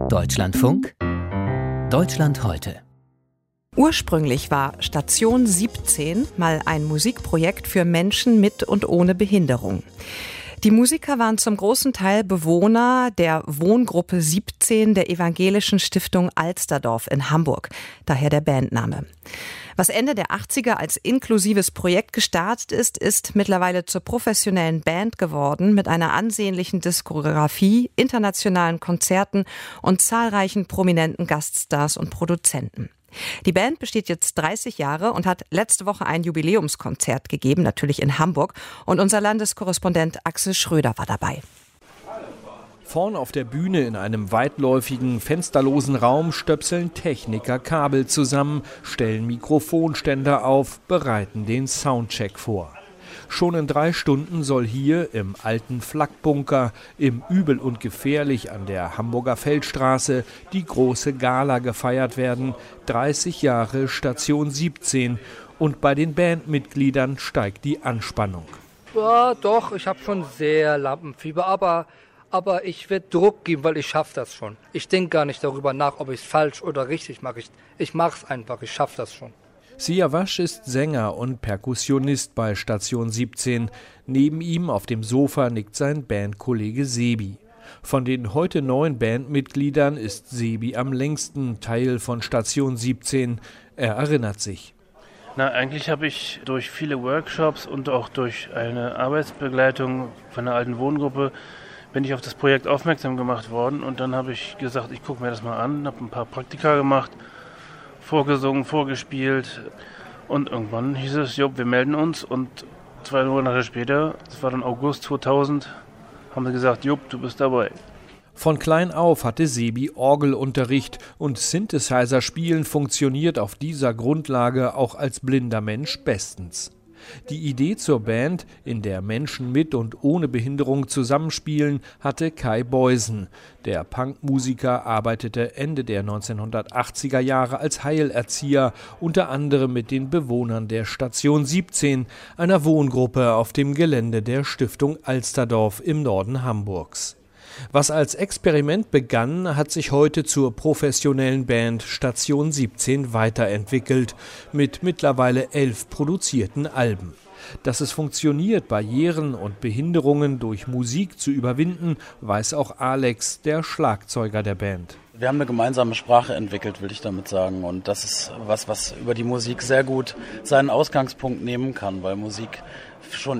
Deutschlandfunk Deutschland heute. Ursprünglich war Station 17 mal ein Musikprojekt für Menschen mit und ohne Behinderung. Die Musiker waren zum großen Teil Bewohner der Wohngruppe 17 der Evangelischen Stiftung Alsterdorf in Hamburg, daher der Bandname. Was Ende der 80er als inklusives Projekt gestartet ist mittlerweile zur professionellen Band geworden mit einer ansehnlichen Diskografie, internationalen Konzerten und zahlreichen prominenten Gaststars und Produzenten. Die Band besteht jetzt 30 Jahre und hat letzte Woche ein Jubiläumskonzert gegeben, natürlich in Hamburg. Und unser Landeskorrespondent Axel Schröder war dabei. Vorn auf der Bühne in einem weitläufigen, fensterlosen Raum stöpseln Techniker Kabel zusammen, stellen Mikrofonständer auf, bereiten den Soundcheck vor. Schon in 3 Stunden soll hier im alten Flakbunker, im Übel und Gefährlich an der Hamburger Feldstraße, die große Gala gefeiert werden. 30 Jahre Station 17. Und bei den Bandmitgliedern steigt die Anspannung. Ja, doch, ich habe schon sehr Lampenfieber, aber ich werde Druck geben, weil ich schaffe das schon. Ich denke gar nicht darüber nach, ob ich es falsch oder richtig mache. Ich mache es einfach, ich schaffe das schon. Siavash ist Sänger und Perkussionist bei Station 17. Neben ihm auf dem Sofa nickt sein Bandkollege Sebi. Von den heute 9 Bandmitgliedern ist Sebi am längsten Teil von Station 17. Er erinnert sich. Eigentlich habe ich durch viele Workshops und auch durch eine Arbeitsbegleitung von einer alten Wohngruppe bin ich auf das Projekt aufmerksam gemacht worden. Und dann habe ich gesagt, ich gucke mir das mal an, habe ein paar Praktika gemacht, vorgesungen, vorgespielt. Und irgendwann hieß es, wir melden uns. Und 2 Monate später, das war dann August 2000, haben sie gesagt, du bist dabei. Von klein auf hatte Sebi Orgelunterricht und Synthesizer-Spielen funktioniert auf dieser Grundlage auch als blinder Mensch bestens. Die Idee zur Band, in der Menschen mit und ohne Behinderung zusammenspielen, hatte Kai Beusen. Der Punkmusiker arbeitete Ende der 1980er Jahre als Heilerzieher, unter anderem mit den Bewohnern der Station 17, einer Wohngruppe auf dem Gelände der Stiftung Alsterdorf im Norden Hamburgs. Was als Experiment begann, hat sich heute zur professionellen Band Station 17 weiterentwickelt, mit mittlerweile 11 produzierten Alben. Dass es funktioniert, Barrieren und Behinderungen durch Musik zu überwinden, weiß auch Alex, der Schlagzeuger der Band. Wir haben eine gemeinsame Sprache entwickelt, will ich damit sagen. Und das ist was über die Musik sehr gut seinen Ausgangspunkt nehmen kann, weil Musik schon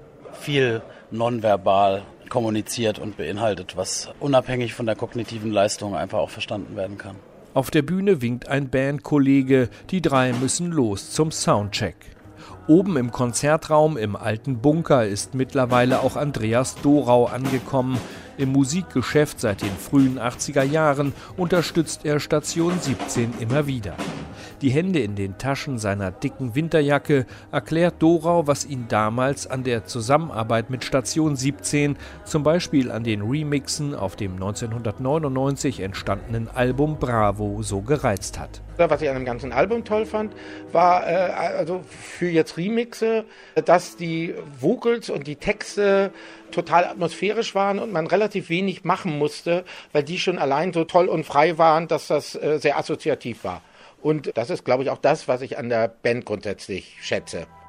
viel nonverbal kommuniziert und beinhaltet, was unabhängig von der kognitiven Leistung einfach auch verstanden werden kann. Auf der Bühne winkt ein Bandkollege, die 3 müssen los zum Soundcheck. Oben im Konzertraum im alten Bunker ist mittlerweile auch Andreas Dorau angekommen. Im Musikgeschäft seit den frühen 80er Jahren unterstützt er Station 17 immer wieder. Die Hände in den Taschen seiner dicken Winterjacke erklärt Dorau, was ihn damals an der Zusammenarbeit mit Station 17, zum Beispiel an den Remixen auf dem 1999 entstandenen Album Bravo, so gereizt hat. Was ich an dem ganzen Album toll fand, war also für jetzt Remixe, dass die Vocals und die Texte total atmosphärisch waren und man relativ wenig machen musste, weil die schon allein so toll und frei waren, dass das sehr assoziativ war. Und das ist, glaube ich, auch das, was ich an der Band grundsätzlich schätze.